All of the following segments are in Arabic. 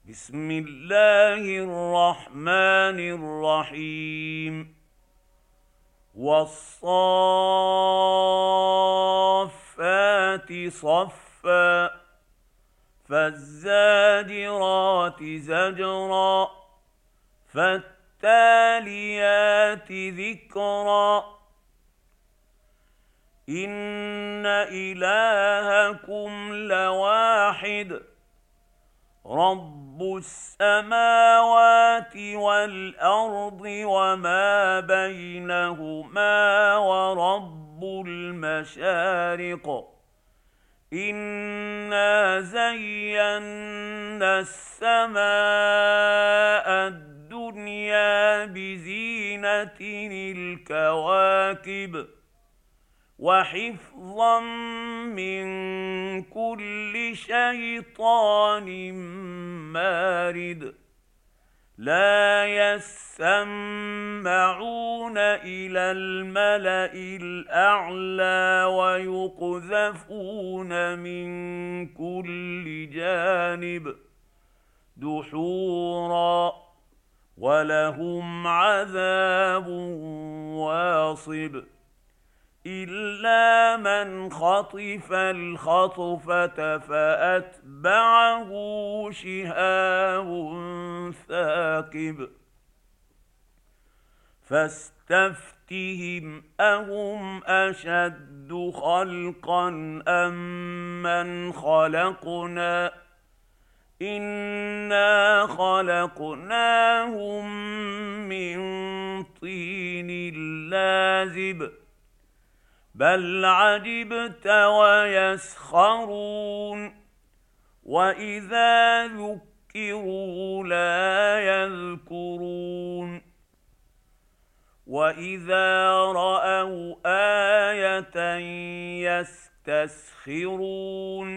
بسم الله الرحمن الرحيم والصافات صفا فالزاجرات زجرا فالتاليات ذكرا إن إلهكم لواحد رب السماوات والأرض وما بينهما ورب المشارق إنا زينا السماء الدنيا بزينة الكواكب وحفظا من كل شيطان مارد لا يسمعون إلى الملأ الأعلى ويقذفون من كل جانب دحورا ولهم عذاب واصب إلا من خطف الخطفة فأتبعه شهاب ثاقب فاستفتهم أهم أشد خلقا أم من خلقنا إنا خلقناهم من طين لازب بل عجبت ويسخرون وإذا ذكروا لا يذكرون وإذا رأوا آية يستسخرون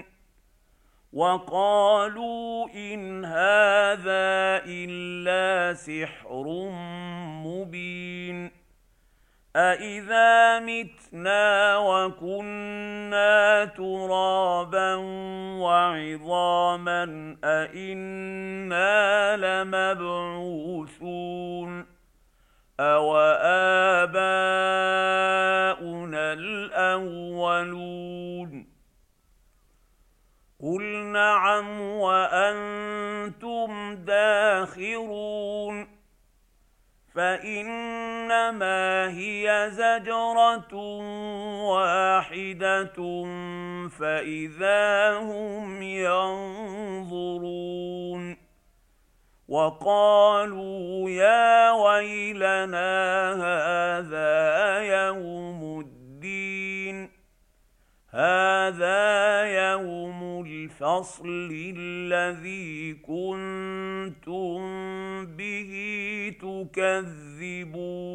وقالوا إن هذا إلا سحر مبين أإذا متنا وكنا ترابا وعظاما أإنا لمبعوثون أوآباؤنا الأولون قل نعم وأنتم داخرون فإنما هي زجرة واحدة فإذا هم ينظرون وقالوا يا ويلنا هذا يوم الدين هذا يوم الفصل الذي كنتم به تكذبون